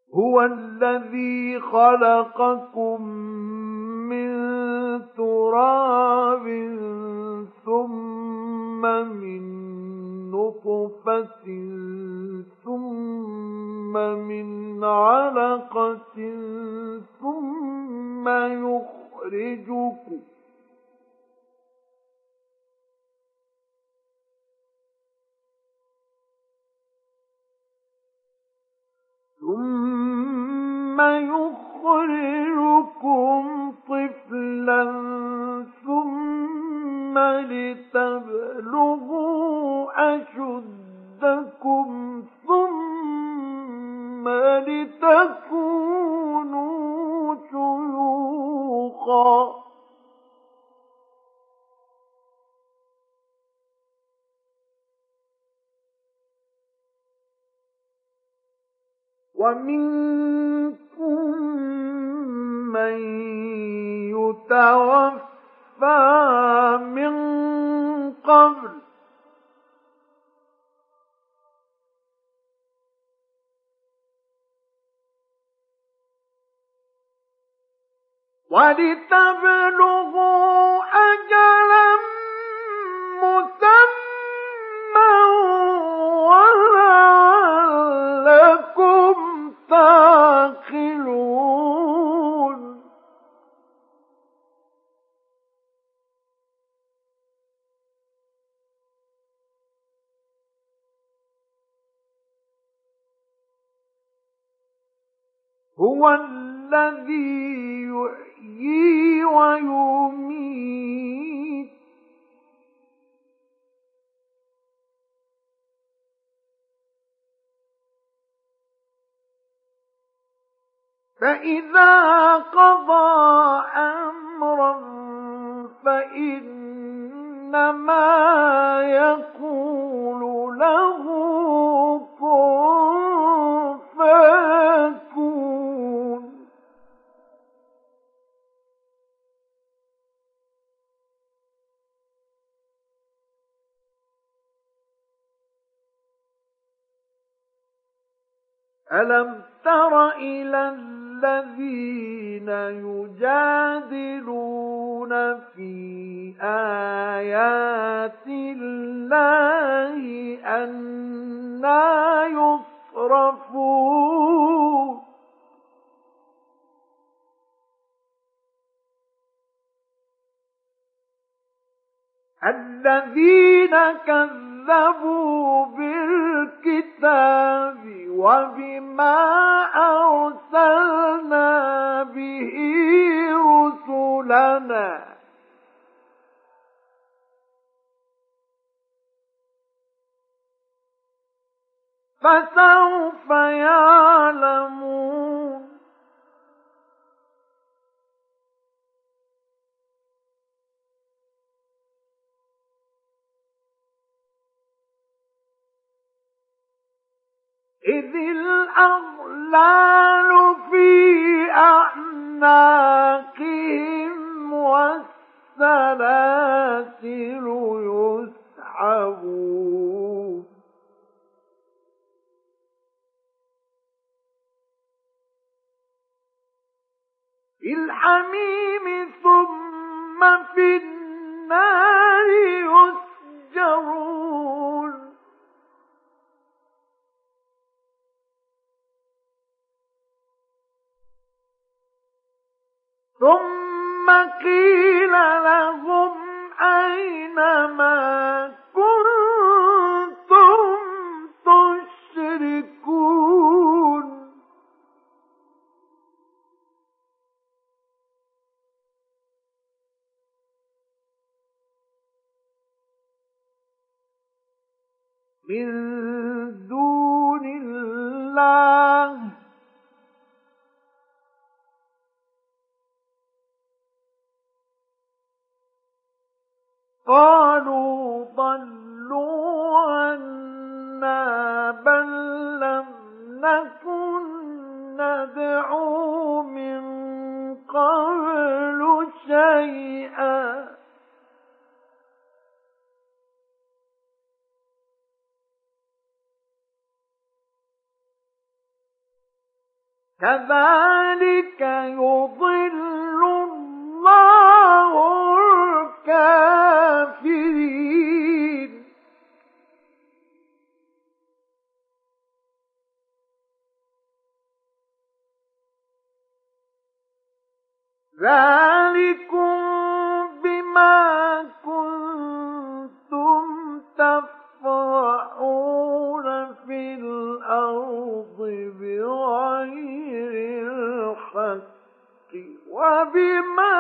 هُوَ الَّذِي خَلَقَكُم مِّن تُرَابٍ ثُمَّ مِن نُّطْفَةٍ ثُمَّ مِنْ عَلَقَةٍ ثُمَّ يُخْرِجُكُمْ طِفْلًا ثُمَّ لِتَبْلُغُوا أَشُدَّكُمْ ثُمَّ لِتَكُونُوا شُيُوخًا وَمِنكُم مَّن يُتَوَفَّىٰ مِن قَبْلُ ۖ وَلِتَبْلُغُوا أَجَلًا مُّسَمًّى وَلَعَلَّكُمْ تَعْقِلُونَ هُوَ الَّذِي يُحْيِي وَيُمِيتُ فَإِذَا قَضَىٰ أَمْرًا فَإِنَّمَا يَقُولُ لَهُ كُن فَيَكُونُ أَلَمْ تَرَ إِلَى الَّذِينَ يُجَادِلُونَ فِي آيَاتِ اللَّهِ أَنَّىٰ يُصْرَفُونَ الَّذِينَ كَذَّبُوا بِالْكِتَابِ وَبِمَا أَرْسَلْنَا بِهِ رُسُلَنَا فَسَوْفَ يَعْلَمُونَ إِذِ الْأَغْلَالُ فِي أَعْنَاقِهِمْ وَالسَّلَاسِلُ يُسْحَبُونَ فِي الْحَمِيمِ ثُمَّ فِي النَّارِ يُسْجَرُونَ ثُمَّ قِيلَ لَهُمْ أَيْنَ مَا كُنتُمْ تُشْرِكُونَ مِن دُونِ اللَّهِ قَالُوا ضَلُّوا عَنَّا بَل لَّمْ نَكُن نَّدْعُو مِن قَبْلُ شَيْئًا كذلك يضل الله الكافرين. ذلكم بما كنتم تفرحون في الأرض بغير الحق وبما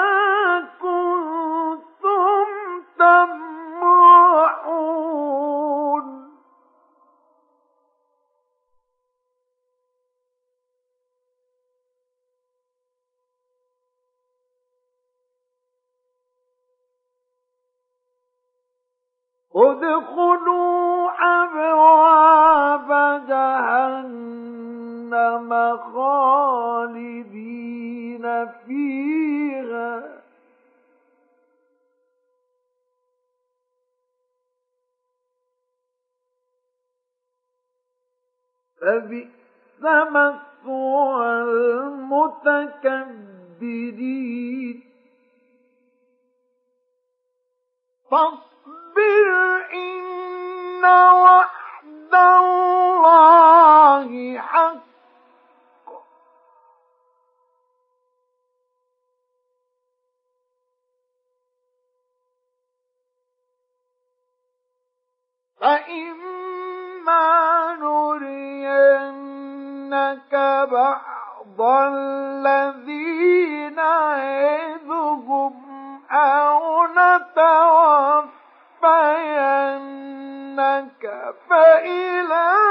كنتم تمرحون. ادخلوا أبواب جهنم خالدين فيها فبئس مثوى المتكبرين. فاصبر إن وعد الله حق فإما نرينك بعض الذي نعدهم أو نتوفينك فإلى